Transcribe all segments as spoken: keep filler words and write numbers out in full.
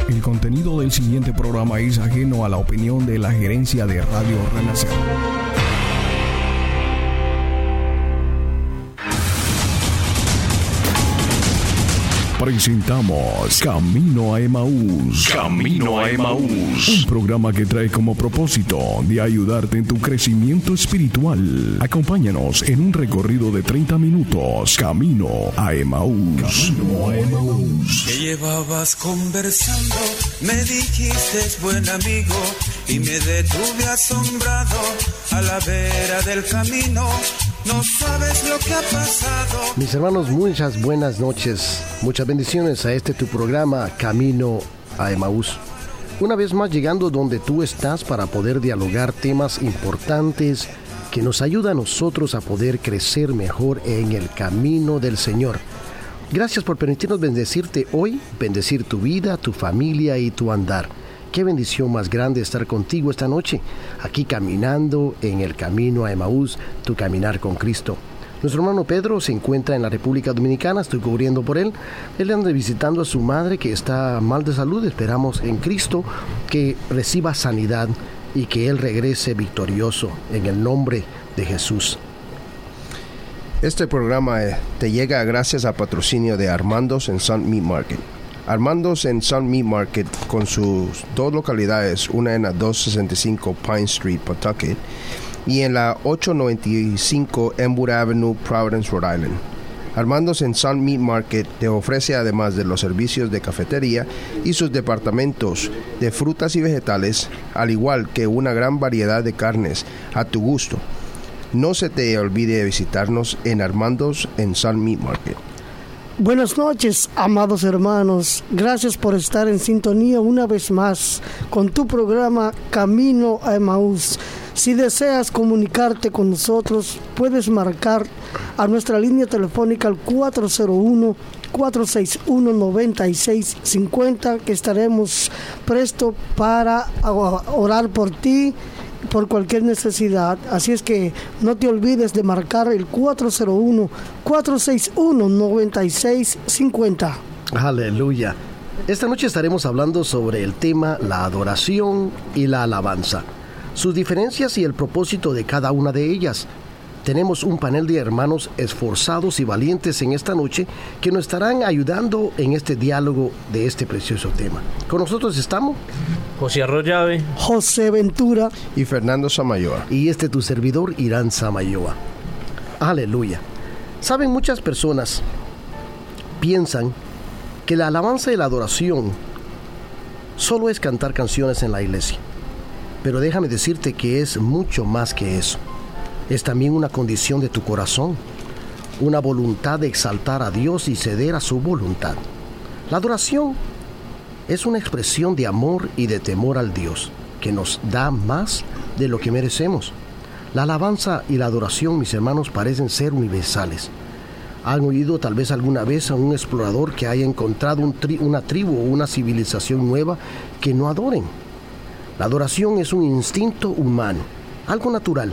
El contenido del siguiente programa es ajeno a la opinión de la gerencia de Radio Renacer. Presentamos Camino a Emaús. Camino a Emaús. Un programa que trae como propósito de ayudarte en tu crecimiento espiritual. Acompáñanos en un recorrido de treinta minutos. Camino a Emaús. Camino a Emaús. Que llevabas conversando, me dijiste buen amigo, y me detuve asombrado a la vera del camino. No sabes lo que ha pasado. Mis hermanos, muchas buenas noches. Muchas bendiciones a este tu programa Camino a Emaús. Una vez más llegando donde tú estás para poder dialogar temas importantes que nos ayudan a nosotros a poder crecer mejor en el camino del Señor. Gracias por permitirnos bendecirte hoy, bendecir tu vida, tu familia y tu andar. Qué bendición más grande estar contigo esta noche, aquí caminando en el camino a Emaús, tu caminar con Cristo. Nuestro hermano Pedro se encuentra en la República Dominicana, estoy cubriendo por él. Él anda visitando a su madre que está mal de salud. Esperamos en Cristo que reciba sanidad y que él regrese victorioso en el nombre de Jesús. Este programa te llega gracias al patrocinio de Armando's en Sun Meat Market. Armando's en Sun Meat Market, con sus dos localidades, una en la doscientos sesenta y cinco Pine Street, Pawtucket, y en la ochocientos noventa y cinco Elmwood Avenue, Providence, Rhode Island. Armando's en Sun Meat Market te ofrece, además de los servicios de cafetería y sus departamentos de frutas y vegetales, al igual que una gran variedad de carnes a tu gusto. No se te olvide visitarnos en Armando's en Sun Meat Market. Buenas noches, amados hermanos. Gracias por estar en sintonía una vez más con tu programa Camino a Emaús. Si deseas comunicarte con nosotros, puedes marcar a nuestra línea telefónica al cuatro cero uno, cuatro seis uno, nueve seis cinco cero, que estaremos prestos para orar por ti, por cualquier necesidad. Así es que no te olvides de marcar el cuatro cero uno, cuatro seis uno, nueve seis cinco cero. Aleluya. Esta noche estaremos hablando sobre el tema la adoración y la alabanza, sus diferencias y el propósito de cada una de ellas. Tenemos un panel de hermanos esforzados y valientes en esta noche que nos estarán ayudando en este diálogo de este precioso tema. Con nosotros estamos José Arroyave, José Ventura y Fernando Samayoa. Y este tu servidor, Irán Samayoa. Aleluya. Saben, muchas personas piensan que la alabanza y la adoración solo es cantar canciones en la iglesia. Pero déjame decirte que es mucho más que eso. Es también una condición de tu corazón, una voluntad de exaltar a Dios y ceder a su voluntad. La adoración es una expresión de amor y de temor al Dios, que nos da más de lo que merecemos. La alabanza y la adoración, mis hermanos, parecen ser universales. ¿Han oído tal vez alguna vez a un explorador que haya encontrado un tri- una tribu o una civilización nueva que no adoren? La adoración es un instinto humano, algo natural,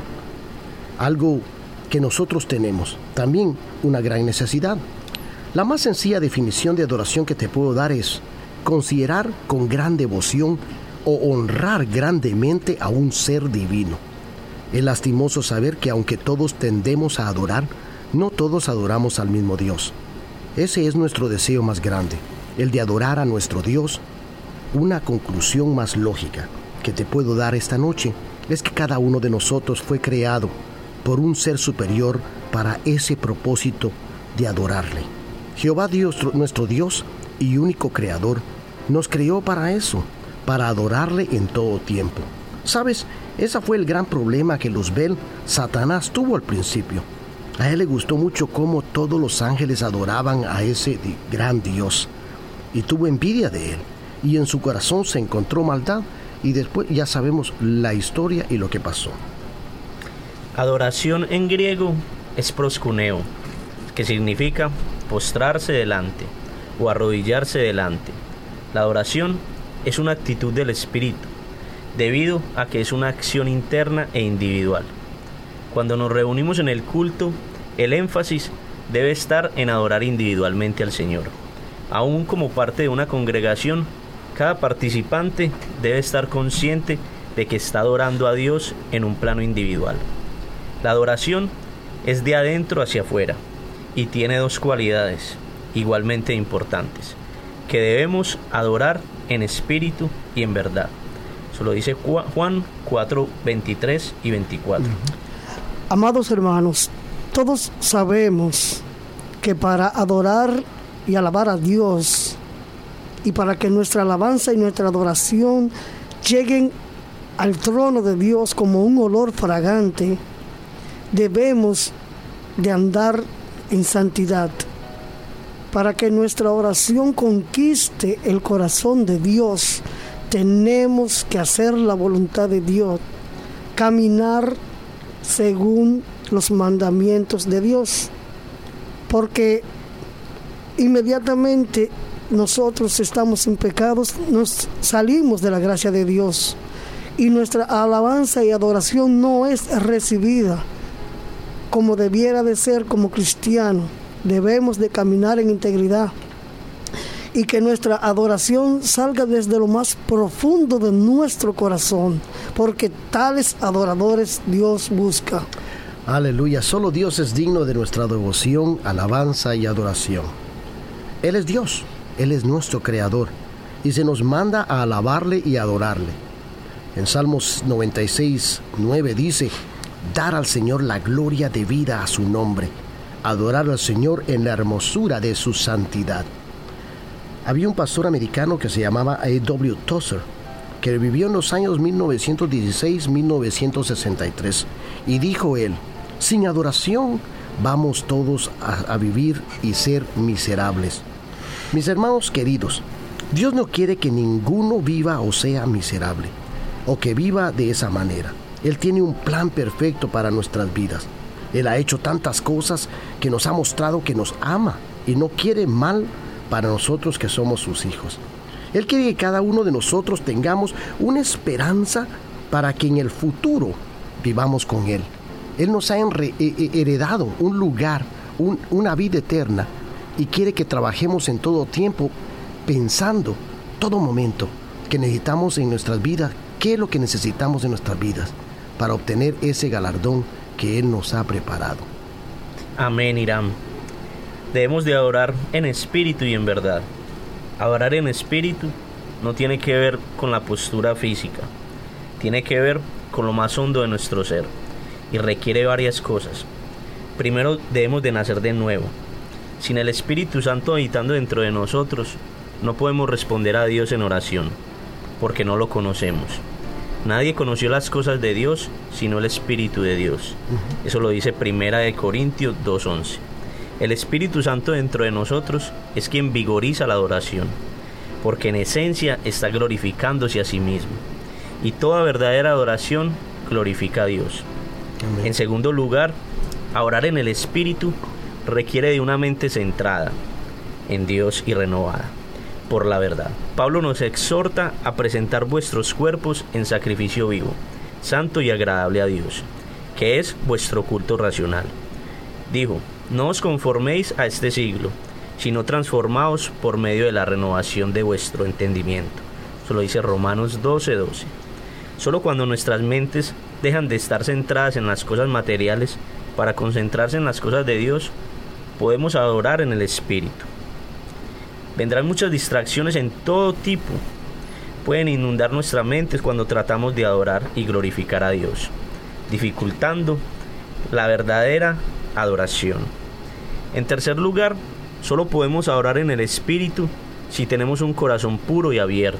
algo que nosotros tenemos, también una gran necesidad. La más sencilla definición de adoración que te puedo dar es considerar con gran devoción o honrar grandemente a un ser divino. Es lastimoso saber que aunque todos tendemos a adorar, no todos adoramos al mismo Dios. Ese es nuestro deseo más grande, el de adorar a nuestro Dios. Una conclusión más lógica que te puedo dar esta noche es que cada uno de nosotros fue creado por un ser superior para ese propósito de adorarle. Jehová Dios, nuestro Dios y único creador, nos creó para eso, para adorarle en todo tiempo. ¿Sabes? Ese fue el gran problema que Luzbel, Satanás, tuvo al principio. A él le gustó mucho cómo todos los ángeles adoraban a ese gran Dios, y tuvo envidia de él, y en su corazón se encontró maldad, y después ya sabemos la historia y lo que pasó. Adoración en griego es proskuneo, que significa postrarse delante o arrodillarse delante. La adoración es una actitud del espíritu, debido a que es una acción interna e individual. Cuando nos reunimos en el culto, el énfasis debe estar en adorar individualmente al Señor. Aún como parte de una congregación, Cada participante debe estar consciente de que está adorando a Dios en un plano individual. La adoración es de adentro hacia afuera y tiene dos cualidades igualmente importantes, que debemos adorar en espíritu y en verdad. Eso lo dice Juan cuatro, veintitrés y veinticuatro. Amados hermanos, todos sabemos que para adorar y alabar a Dios, y para que nuestra alabanza y nuestra adoración lleguen al trono de Dios como un olor fragante, debemos de andar en santidad. Para que nuestra oración conquiste el corazón de Dios, tenemos que hacer la voluntad de Dios, caminar según los mandamientos de Dios, porque inmediatamente nosotros estamos en pecados, nos salimos de la gracia de Dios y nuestra alabanza y adoración no es recibida como debiera de ser como cristiano. Debemos de caminar en integridad y que nuestra adoración salga desde lo más profundo de nuestro corazón, porque tales adoradores Dios busca. Aleluya, solo Dios es digno de nuestra devoción, alabanza y adoración. Él es Dios, Él es nuestro Creador, y se nos manda a alabarle y adorarle. En Salmos noventa y seis, nueve dice: dar al Señor la gloria debida a su nombre, adorar al Señor en la hermosura de su santidad. Había un pastor americano que se llamaba A W Tozer, que vivió en los años mil novecientos dieciséis a mil novecientos sesenta y tres, y dijo él: sin adoración vamos todos a, a vivir y ser miserables. Mis hermanos queridos, Dios no quiere que ninguno viva o sea miserable, o que viva de esa manera. Él tiene un plan perfecto para nuestras vidas. Él ha hecho tantas cosas que nos ha mostrado que nos ama y no quiere mal para nosotros que somos sus hijos. Él quiere que cada uno de nosotros tengamos una esperanza para que en el futuro vivamos con Él. Él nos ha heredado un lugar, un, una vida eterna, y quiere que trabajemos en todo tiempo pensando, todo momento, que necesitamos en nuestras vidas, qué es lo que necesitamos en nuestras vidas para obtener ese galardón que Él nos ha preparado. Amén, Irán. Debemos de adorar en espíritu y en verdad. Adorar en espíritu no tiene que ver con la postura física, tiene que ver con lo más hondo de nuestro ser y requiere varias cosas. Primero, debemos de nacer de nuevo. Sin el Espíritu Santo habitando dentro de nosotros, no podemos responder a Dios en oración, porque no lo conocemos. Nadie conoció las cosas de Dios sino el Espíritu de Dios. Uh-huh. Eso lo dice Primera de Corintios dos once. El Espíritu Santo dentro de nosotros es quien vigoriza la adoración, porque en esencia está glorificándose a sí mismo. Y toda verdadera adoración glorifica a Dios. Amén. En segundo lugar, orar en el Espíritu requiere de una mente centrada en Dios y renovada por la verdad. Pablo nos exhorta a presentar vuestros cuerpos en sacrificio vivo, santo y agradable a Dios, que es vuestro culto racional. Dijo: no os conforméis a este siglo, sino transformaos por medio de la renovación de vuestro entendimiento. Eso lo dice Romanos doce doce. Solo cuando nuestras mentes dejan de estar centradas en las cosas materiales para concentrarse en las cosas de Dios, podemos adorar en el Espíritu. Vendrán muchas distracciones en todo tipo. Pueden inundar nuestra mente cuando tratamos de adorar y glorificar a Dios, dificultando la verdadera adoración. En tercer lugar, solo podemos adorar en el Espíritu si tenemos un corazón puro y abierto.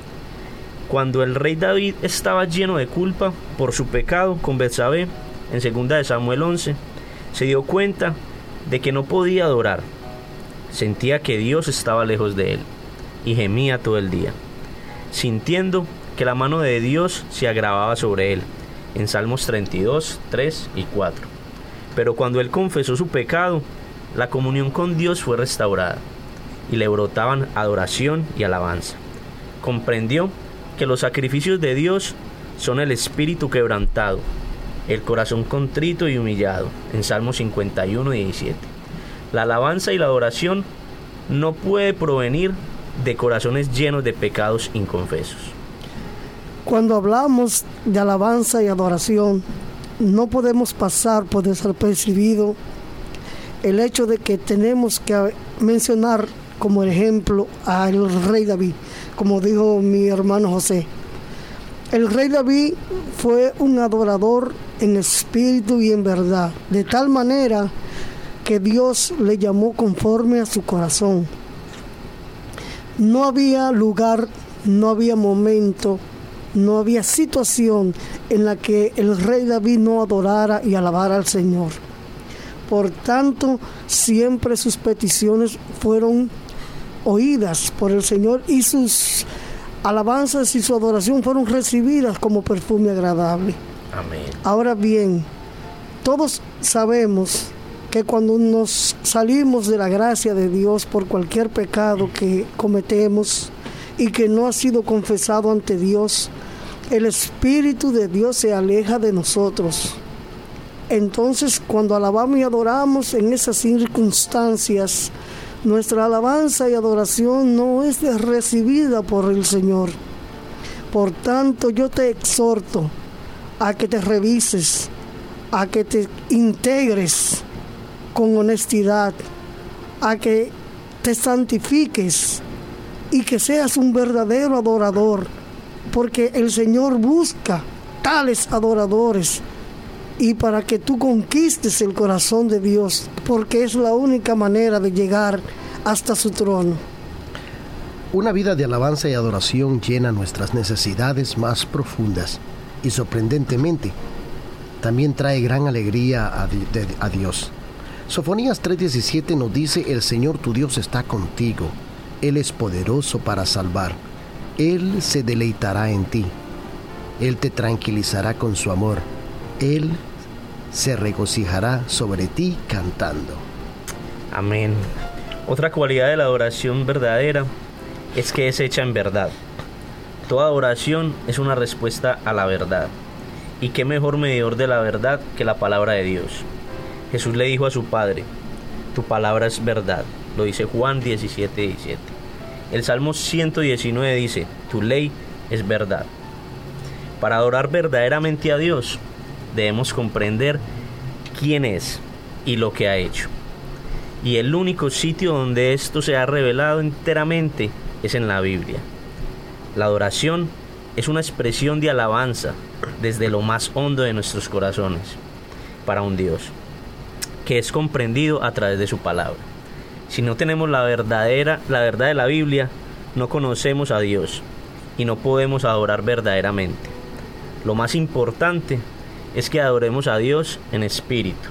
Cuando el rey David estaba lleno de culpa por su pecado con Betsabé, en segunda de Samuel once, se dio cuenta de que no podía adorar. Sentía que Dios estaba lejos de él y gemía todo el día, sintiendo que la mano de Dios se agravaba sobre él, en Salmos treinta y dos, tres y cuatro. Pero cuando él confesó su pecado, la comunión con Dios fue restaurada y le brotaban adoración y alabanza. Comprendió que los sacrificios de Dios son el espíritu quebrantado, el corazón contrito y humillado, en Salmos cincuenta y uno, diecisiete. La alabanza y la adoración no puede provenir de corazones llenos de pecados inconfesos. Cuando hablamos de alabanza y adoración, no podemos pasar por desapercibido el hecho de que tenemos que mencionar como ejemplo al rey David, como dijo mi hermano José. El rey David fue un adorador en espíritu y en verdad, de tal manera que Dios le llamó conforme a su corazón. No había lugar, no había momento, no había situación en la que el rey David no adorara y alabara al Señor. Por tanto, siempre sus peticiones fueron oídas por el Señor y sus alabanzas y su adoración fueron recibidas como perfume agradable. Amén. Ahora bien, todos sabemos que cuando nos salimos de la gracia de Dios por cualquier pecado que cometemos y que no ha sido confesado ante Dios, el Espíritu de Dios se aleja de nosotros. Entonces, cuando alabamos y adoramos en esas circunstancias, nuestra alabanza y adoración no es recibida por el Señor. Por tanto, yo te exhorto a que te revises, a que te integres con honestidad, a que te santifiques y que seas un verdadero adorador, porque el Señor busca tales adoradores, y para que tú conquistes el corazón de Dios, porque es la única manera de llegar hasta su trono. Una vida de alabanza y adoración llena nuestras necesidades más profundas y sorprendentemente también trae gran alegría a, di- de- a Dios. Sofonías tres diecisiete nos dice: el Señor tu Dios está contigo, Él es poderoso para salvar, Él se deleitará en ti, Él te tranquilizará con su amor, Él se regocijará sobre ti cantando. Amén. Otra cualidad de la adoración verdadera es que es hecha en verdad. Toda adoración es una respuesta a la verdad. ¿Y qué mejor medidor de la verdad que la palabra de Dios? Jesús le dijo a su Padre: tu palabra es verdad. Lo dice Juan diecisiete diecisiete. El Salmo ciento diecinueve dice: tu ley es verdad. Para adorar verdaderamente a Dios, debemos comprender quién es y lo que ha hecho. Y el único sitio donde esto se ha revelado enteramente es en la Biblia. La adoración es una expresión de alabanza desde lo más hondo de nuestros corazones para un Dios que es comprendido a través de su palabra. Si no tenemos la verdadera, la verdad de la Biblia, no conocemos a Dios y no podemos adorar verdaderamente. Lo más importante es que adoremos a Dios en espíritu,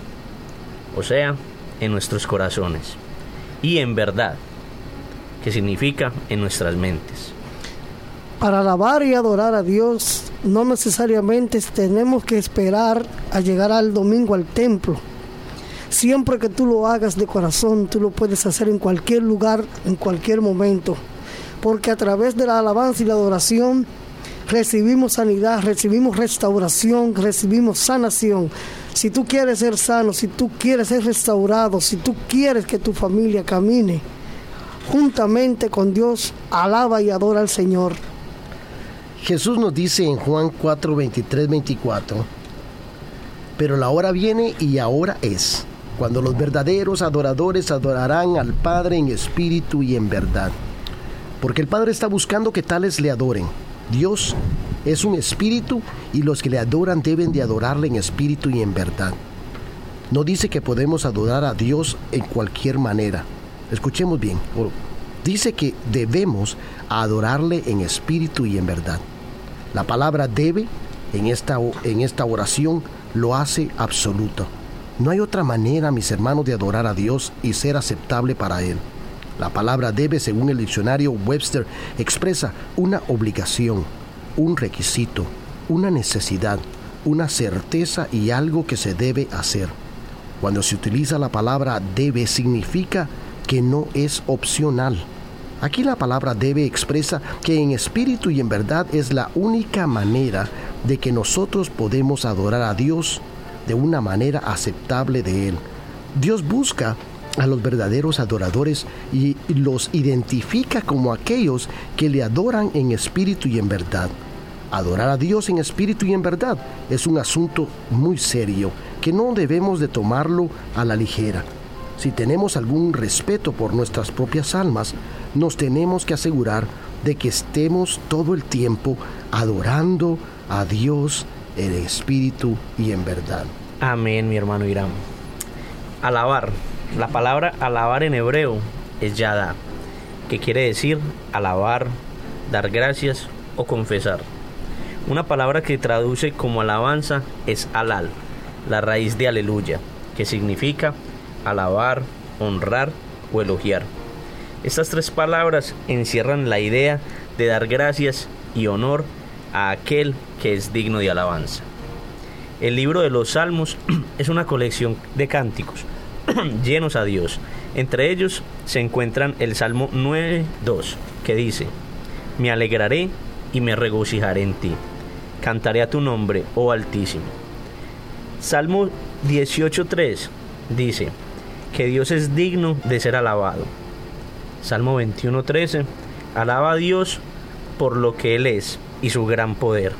o sea, en nuestros corazones, y en verdad, que significa en nuestras mentes. Para alabar y adorar a Dios, no necesariamente tenemos que esperar a llegar al domingo al templo. Siempre que tú lo hagas de corazón, tú lo puedes hacer en cualquier lugar, en cualquier momento, porque a través de la alabanza y la adoración recibimos sanidad, recibimos restauración, recibimos sanación. Si tú quieres ser sano, si tú quieres ser restaurado, si tú quieres que tu familia camine juntamente con Dios, alaba y adora al Señor. Jesús nos dice en Juan cuatro, veintitrés, veinticuatro: pero la hora viene y ahora es, cuando los verdaderos adoradores adorarán al Padre en espíritu y en verdad, porque el Padre está buscando que tales le adoren. Dios es un espíritu y los que le adoran deben de adorarle en espíritu y en verdad. No dice que podemos adorar a Dios en cualquier manera. Escuchemos bien. Dice que debemos adorarle en espíritu y en verdad. La palabra debe en esta, en esta oración lo hace absoluto. No hay otra manera, mis hermanos, de adorar a Dios y ser aceptable para Él. La palabra debe, según el diccionario Webster, expresa una obligación, un requisito, una necesidad, una certeza y algo que se debe hacer. Cuando se utiliza la palabra debe, significa que no es opcional. Aquí la palabra debe expresa que en espíritu y en verdad es la única manera de que nosotros podemos adorar a Dios de una manera aceptable de Él. Dios busca a los verdaderos adoradores y los identifica como aquellos que le adoran en espíritu y en verdad. Adorar a Dios en espíritu y en verdad es un asunto muy serio que no debemos de tomarlo a la ligera. Si tenemos algún respeto por nuestras propias almas, nos tenemos que asegurar de que estemos todo el tiempo adorando a Dios en espíritu y en verdad. Amén, mi hermano Irán. Alabar. La palabra alabar en hebreo es yada, que quiere decir alabar, dar gracias o confesar. Una palabra que traduce como alabanza es alal, la raíz de aleluya, que significa alabar, honrar o elogiar. Estas tres palabras encierran la idea de dar gracias y honor a aquel que es digno de alabanza. El libro de los Salmos es una colección de cánticos llenos a Dios. Entre ellos se encuentran el Salmo nueve dos, que dice: Me alegraré y me regocijaré en ti, cantaré a tu nombre, oh Altísimo. Salmo dieciocho tres dice que Dios es digno de ser alabado. Salmo veintiuno trece, alaba a Dios por lo que Él es y su gran poder.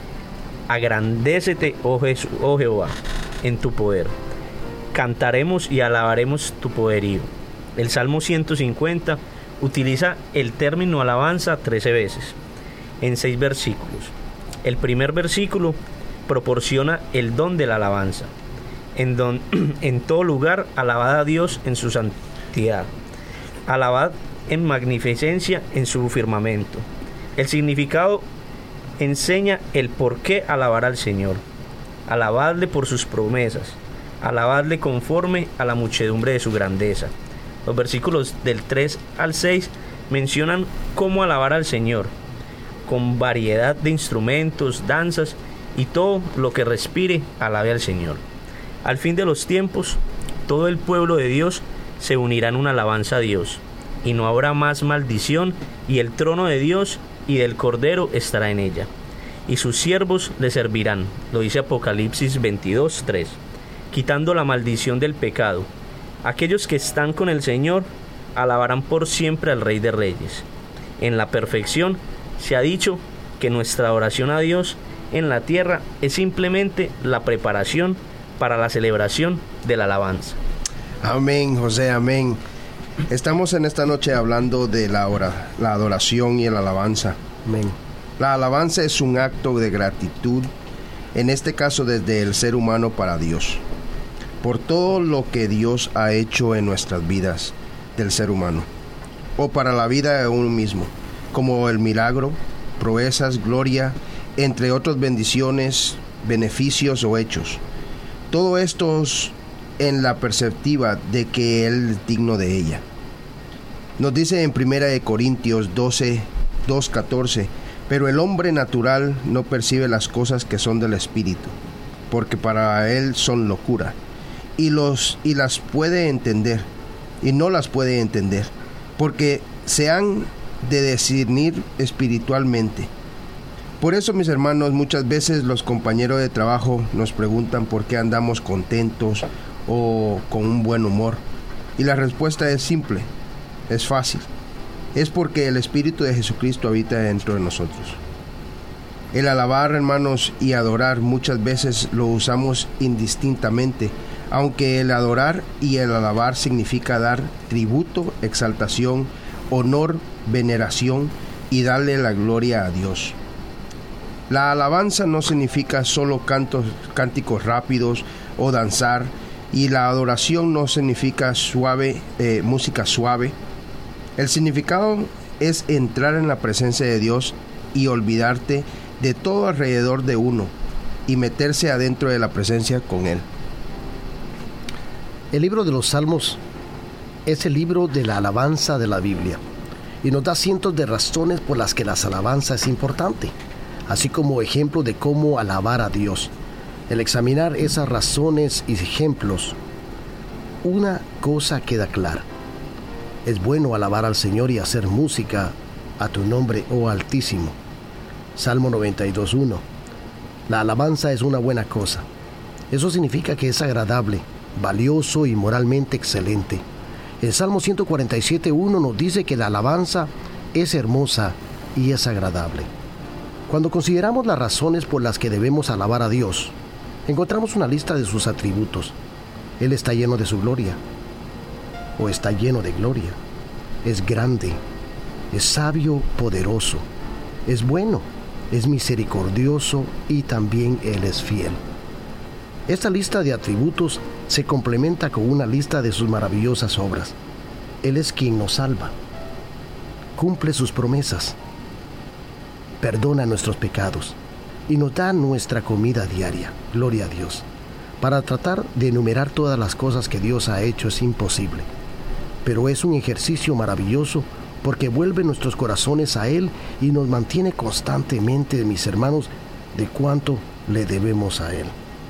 Agrandécete, oh, Jesús, oh Jehová, en tu poder. Cantaremos y alabaremos tu poderío. El Salmo ciento cincuenta utiliza el término alabanza trece veces, en seis versículos. El primer versículo proporciona el don de la alabanza. En, don, en todo lugar, alabad a Dios en su santidad. Alabad en magnificencia en su firmamento. El significado enseña el por qué alabar al Señor. Alabadle por sus promesas. Alabadle conforme a la muchedumbre de su grandeza. Los versículos del tres al seis mencionan cómo alabar al Señor, con variedad de instrumentos, danzas y todo lo que respire, alabe al Señor. Al fin de los tiempos, todo el pueblo de Dios se unirá en una alabanza a Dios, y no habrá más maldición, y el trono de Dios y del Cordero estará en ella, y sus siervos le servirán, lo dice Apocalipsis veintidós tres, quitando la maldición del pecado. Aquellos que están con el Señor alabarán por siempre al Rey de Reyes. En la perfección se ha dicho que nuestra oración a Dios en la tierra es simplemente la preparación para la celebración de la alabanza. Amén, José, amén. Estamos en esta noche hablando de la, ora, la adoración y la alabanza. Amén. La alabanza es un acto de gratitud, en este caso desde el ser humano para Dios, por todo lo que Dios ha hecho en nuestras vidas del ser humano, o para la vida de uno mismo, como el milagro, proezas, gloria, entre otras bendiciones, beneficios o hechos. Todo esto es en la perspectiva de que Él es digno de ella. Nos dice en primera de Corintios doce, dos, catorce, pero el hombre natural no percibe las cosas que son del Espíritu, porque para él son locura, y, los, y las puede entender, y no las puede entender, porque se han de discernir espiritualmente. Por eso, mis hermanos, muchas veces los compañeros de trabajo nos preguntan por qué andamos contentos o con un buen humor. Y la respuesta es simple, es fácil. Es porque el Espíritu de Jesucristo habita dentro de nosotros. El alabar, hermanos, y adorar muchas veces lo usamos indistintamente, aunque el adorar y el alabar significa dar tributo, exaltación, honor, veneración y darle la gloria a Dios. La alabanza no significa solo cantos, cánticos rápidos o danzar, y la adoración no significa suave, eh, música suave. El significado es entrar en la presencia de Dios y olvidarte de todo alrededor de uno y meterse adentro de la presencia con Él. El libro de los Salmos es el libro de la alabanza de la Biblia y nos da cientos de razones por las que la alabanza es importante, así como ejemplo de cómo alabar a Dios. Al examinar esas razones y ejemplos, una cosa queda clara. Es bueno alabar al Señor y hacer música a tu nombre, oh Altísimo. Salmo noventa y dos, uno. La alabanza es una buena cosa. Eso significa que es agradable, valioso y moralmente excelente. El Salmo ciento cuarenta y siete, uno nos dice que la alabanza es hermosa y es agradable. Cuando consideramos las razones por las que debemos alabar a Dios, encontramos una lista de sus atributos. Él está lleno de su gloria, o está lleno de gloria. Es grande, es sabio, poderoso, es bueno, es misericordioso y también Él es fiel. Esta lista de atributos se complementa con una lista de sus maravillosas obras. Él es quien nos salva, cumple sus promesas, perdona nuestros pecados y nos da nuestra comida diaria. Gloria a Dios. Para tratar de enumerar todas las cosas que Dios ha hecho es imposible, pero es un ejercicio maravilloso porque vuelve nuestros corazones a Él y nos mantiene constantemente, mis hermanos, de cuánto le debemos a Él.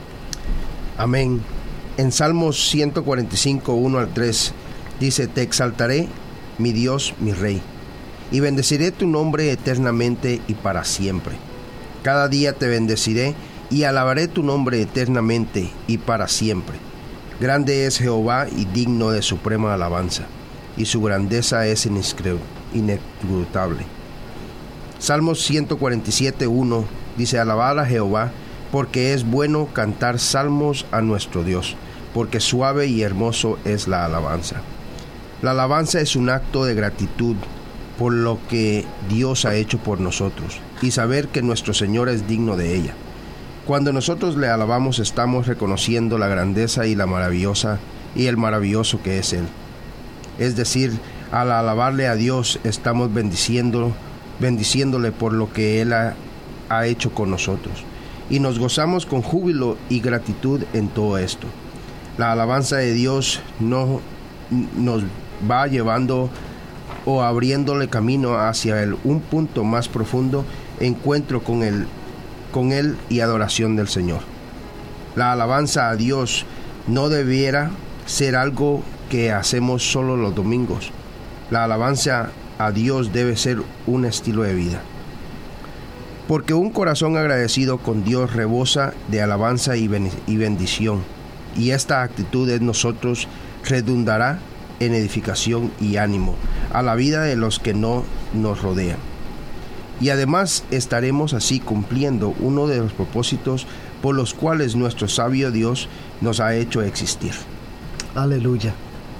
Amén. En Salmos ciento cuarenta y cinco, uno al tres, dice: Te exaltaré, mi Dios, mi Rey, y bendeciré tu nombre eternamente y para siempre. Cada día te bendeciré y alabaré tu nombre eternamente y para siempre. Grande es Jehová y digno de suprema alabanza, y su grandeza es inescrutable. Salmos ciento cuarenta y siete, uno dice: Alabad a Jehová, porque es bueno cantar salmos a nuestro Dios, porque suave y hermoso es la alabanza. La alabanza es un acto de gratitud por lo que Dios ha hecho por nosotros, y saber que nuestro Señor es digno de ella. Cuando nosotros le alabamos, estamos reconociendo la grandeza y la maravillosa y el maravilloso que es Él. Es decir, al alabarle a Dios, estamos bendiciéndolo, bendiciéndole por lo que Él ha, ha hecho con nosotros. Y nos gozamos con júbilo y gratitud en todo esto. La alabanza de Dios no nos va llevando o abriéndole camino hacia el, un punto más profundo, encuentro con él, con él y adoración del Señor. La alabanza a Dios no debiera ser algo que hacemos solo los domingos. La alabanza a Dios debe ser un estilo de vida. Porque un corazón agradecido con Dios rebosa de alabanza y bendición, y esta actitud en nosotros redundará en edificación y ánimo a la vida de los que no nos rodean. Y además estaremos así cumpliendo uno de los propósitos por los cuales nuestro sabio Dios nos ha hecho existir. Aleluya.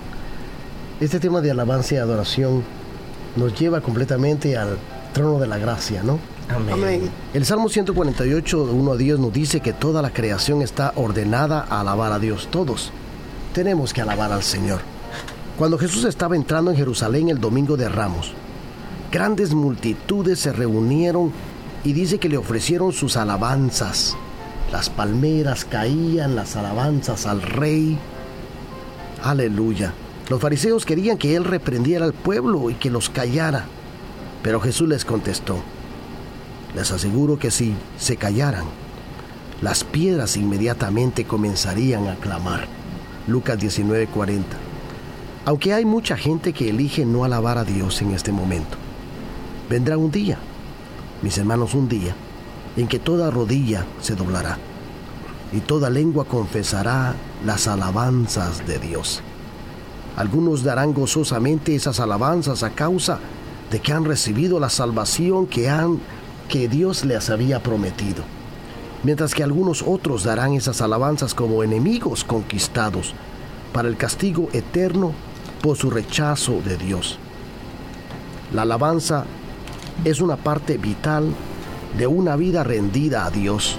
Este tema de alabanza y adoración nos lleva completamente al trono de la gracia, ¿no? Amén. Amén. El Salmo ciento cuarenta y ocho, uno a diez nos dice que toda la creación está ordenada a alabar a Dios. Todos tenemos que alabar al Señor. Cuando Jesús estaba entrando en Jerusalén el domingo de Ramos, grandes multitudes se reunieron y dice que le ofrecieron sus alabanzas. Las palmeras caían, las alabanzas al Rey. Aleluya. Los fariseos querían que Él reprendiera al pueblo y que los callara, pero Jesús les contestó: les aseguro que si se callaran, las piedras inmediatamente comenzarían a clamar. Lucas diecinueve, cuarenta. Aunque hay mucha gente que elige no alabar a Dios en este momento, vendrá un día, mis hermanos, un día en que toda rodilla se doblará y toda lengua confesará las alabanzas de Dios. Algunos darán gozosamente esas alabanzas a causa de que han recibido la salvación que han que Dios les había prometido, mientras que algunos otros darán esas alabanzas como enemigos conquistados para el castigo eterno por su rechazo de Dios. La alabanza es una parte vital de una vida rendida a Dios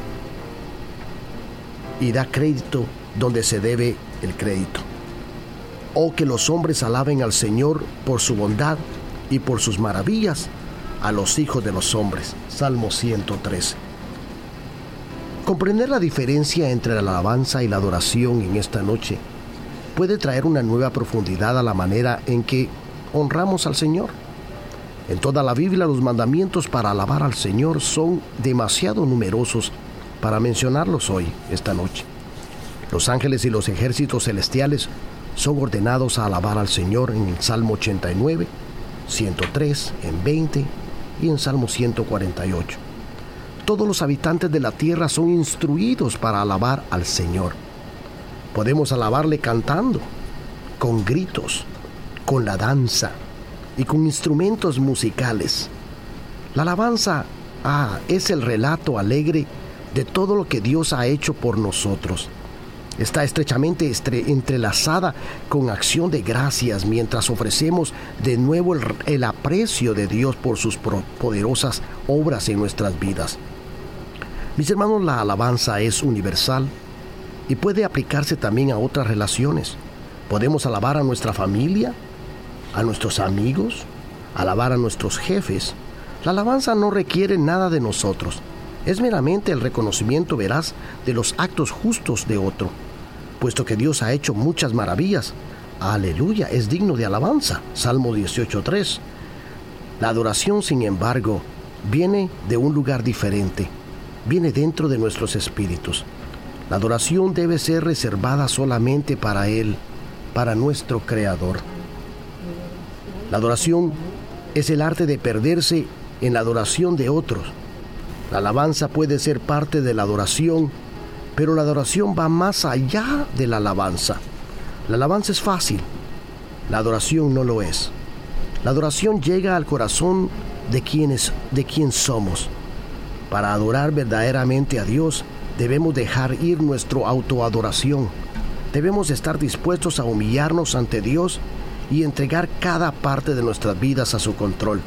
y da crédito donde se debe el crédito. O que los hombres alaben al Señor por su bondad y por sus maravillas a los hijos de los hombres. Salmo ciento trece. Comprender la diferencia entre la alabanza y la adoración en esta noche puede traer una nueva profundidad a la manera en que honramos al Señor. En toda la Biblia los mandamientos para alabar al Señor son demasiado numerosos para mencionarlos hoy, esta noche. Los ángeles y los ejércitos celestiales son ordenados a alabar al Señor en el Salmo ochenta y nueve, ciento tres, en veinte y en Salmo ciento cuarenta y ocho. Todos los habitantes de la tierra son instruidos para alabar al Señor. Podemos alabarle cantando, con gritos, con la danza y con instrumentos musicales. La alabanza ah, es el relato alegre de todo lo que Dios ha hecho por nosotros. Está estrechamente estre- entrelazada con acción de gracias mientras ofrecemos de nuevo el, el aprecio de Dios por sus pro- poderosas obras en nuestras vidas. Mis hermanos, la alabanza es universal y puede aplicarse también a otras relaciones. Podemos alabar a nuestra familia, a nuestros amigos, alabar a nuestros jefes. La alabanza no requiere nada de nosotros. Es meramente el reconocimiento veraz de los actos justos de otro. Puesto que Dios ha hecho muchas maravillas, aleluya, es digno de alabanza. Salmo dieciocho tres. La adoración, sin embargo, viene de un lugar diferente. Viene dentro de nuestros espíritus. La adoración debe ser reservada solamente para Él, para nuestro Creador. La adoración es el arte de perderse en la adoración de otros. La alabanza puede ser parte de la adoración, pero la adoración va más allá de la alabanza. La alabanza es fácil, la adoración no lo es. La adoración llega al corazón de quienes, de quien somos. Para adorar verdaderamente a Dios, debemos dejar ir nuestra autoadoración. Debemos estar dispuestos a humillarnos ante Dios y entregar cada parte de nuestras vidas a su control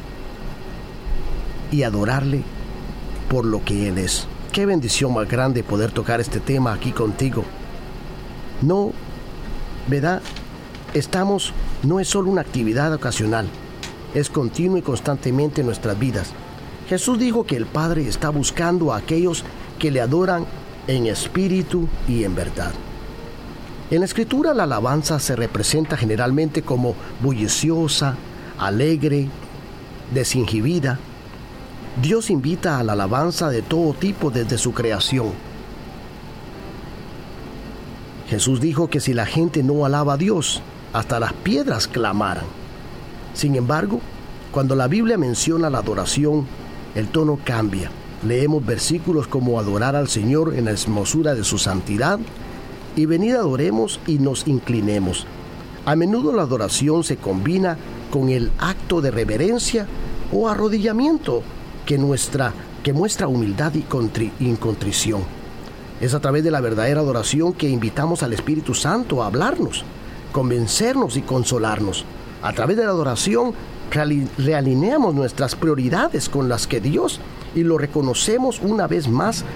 y adorarle por lo que Él es. Qué bendición más grande poder tocar este tema aquí contigo. No, ¿verdad? Estamos, no es solo una actividad ocasional, es continua y constantemente en nuestras vidas. Jesús dijo que el Padre está buscando a aquellos que le adoran en espíritu y en verdad. En la Escritura la alabanza se representa generalmente como bulliciosa, alegre, desinhibida. Dios invita a la alabanza de todo tipo desde su creación. Jesús dijo que si la gente no alaba a Dios, hasta las piedras clamaran. Sin embargo, cuando la Biblia menciona la adoración, el tono cambia. Leemos versículos como adorar al Señor en la hermosura de su santidad y venid adoremos y nos inclinemos. A menudo la adoración se combina con el acto de reverencia o arrodillamiento que, nuestra, que muestra humildad y, contri, y contrición. Es a través de la verdadera adoración que invitamos al Espíritu Santo a hablarnos, convencernos y consolarnos. A través de la adoración realineamos nuestras prioridades con las que Dios y lo reconocemos una vez más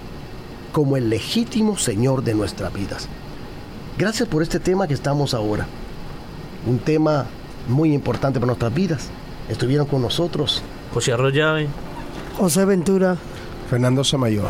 como el legítimo Señor de nuestras vidas. Gracias por este tema que estamos ahora. Un tema muy importante para nuestras vidas. Estuvieron con nosotros José Arroyave, José Ventura, Fernando Samayoa.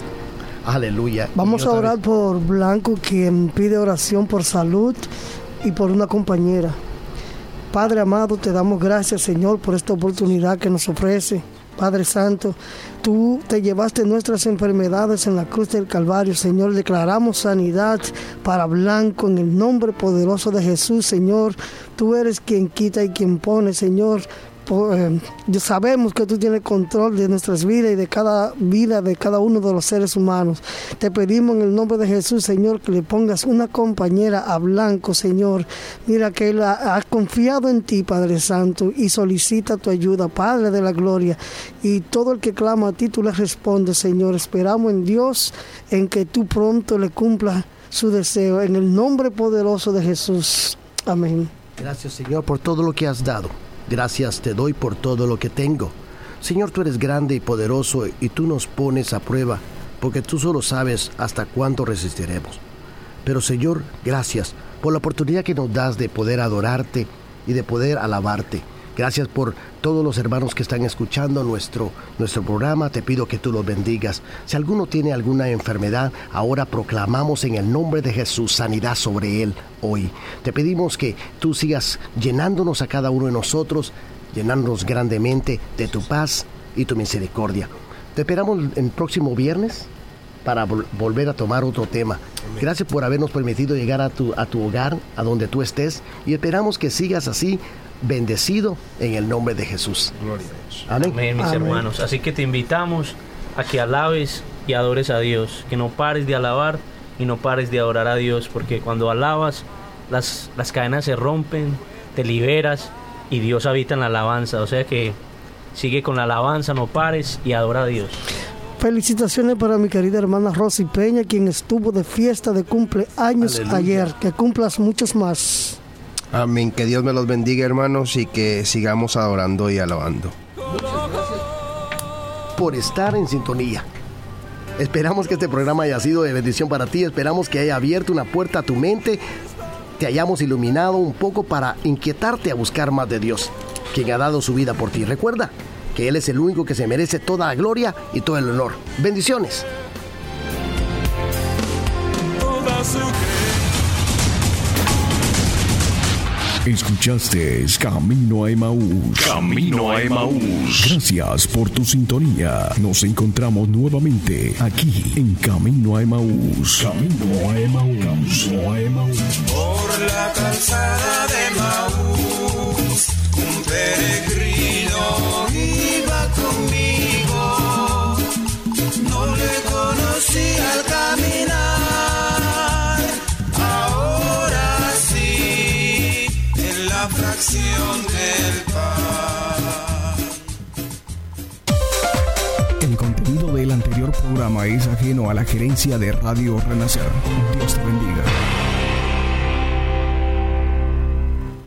Aleluya. Vamos a orar vez. por Blanco, quien pide oración por salud y por una compañera. Padre amado, te damos gracias, Señor, por esta oportunidad que nos ofrece. Padre Santo, tú te llevaste nuestras enfermedades en la cruz del Calvario, Señor. Declaramos sanidad para Blanco en el nombre poderoso de Jesús, Señor. Tú eres quien quita y quien pone, Señor. Eh, sabemos que tú tienes control de nuestras vidas y de cada vida de cada uno de los seres humanos. Te pedimos en el nombre de Jesús, Señor, que le pongas una compañera a Blanco, Señor. Mira que él ha, ha confiado en ti, Padre Santo, y solicita tu ayuda, Padre de la gloria. Y todo el que clama a ti, tú le respondes, Señor. Esperamos en Dios, en que tú pronto le cumplas su deseo. En el nombre poderoso de Jesús. Amén. Gracias, Señor, por todo lo que has dado. Gracias te doy por todo lo que tengo. Señor, tú eres grande y poderoso y tú nos pones a prueba, porque tú solo sabes hasta cuánto resistiremos. Pero, Señor, gracias por la oportunidad que nos das de poder adorarte y de poder alabarte. Gracias por todos los hermanos que están escuchando nuestro, nuestro programa. Te pido que tú los bendigas. Si alguno tiene alguna enfermedad, ahora proclamamos en el nombre de Jesús sanidad sobre él hoy. Te pedimos que tú sigas llenándonos a cada uno de nosotros, llenándonos grandemente de tu paz y tu misericordia. Te esperamos el próximo viernes para vol- volver a tomar otro tema. Gracias por habernos permitido llegar a tu, a tu hogar, a donde tú estés, y esperamos que sigas así, bendecido en el nombre de Jesús. Gloria a Dios. Amén. Amén, mis Amén. hermanos. Así que te invitamos a que alabes y adores a Dios, que no pares de alabar y no pares de adorar a Dios, porque cuando alabas las, las cadenas se rompen, te liberas y Dios habita en la alabanza. O sea que sigue con la alabanza, no pares y adora a Dios. Felicitaciones para mi querida hermana Rosy Peña, quien estuvo de fiesta de cumpleaños Aleluya. Ayer. Que cumplas muchos más. Amén. Que Dios me los bendiga, hermanos, y que sigamos adorando y alabando. Por estar en sintonía. Esperamos que este programa haya sido de bendición para ti. Esperamos que haya abierto una puerta a tu mente, te hayamos iluminado un poco para inquietarte a buscar más de Dios, quien ha dado su vida por ti. Recuerda que Él es el único que se merece toda la gloria y todo el honor. Bendiciones. Escuchaste Camino a Emaús. Camino a Emaús. Gracias por tu sintonía. Nos encontramos nuevamente aquí en Camino a Emaús. Camino a Emaús. Camino a Emaús. Por la calzada de Emaús, un peregrino iba conmigo. No le conocí al caminar. Ahora sí, en la fracción del pan. El contenido del anterior programa es ajeno a la gerencia de Radio Renacer. Dios te bendiga.